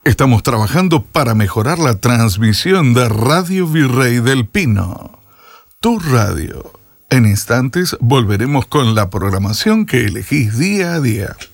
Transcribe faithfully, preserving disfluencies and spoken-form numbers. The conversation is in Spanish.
Estamos trabajando para mejorar la transmisión de Radio Virrey del Pino. Tu radio. En instantes volveremos con la programación que elegís día a día.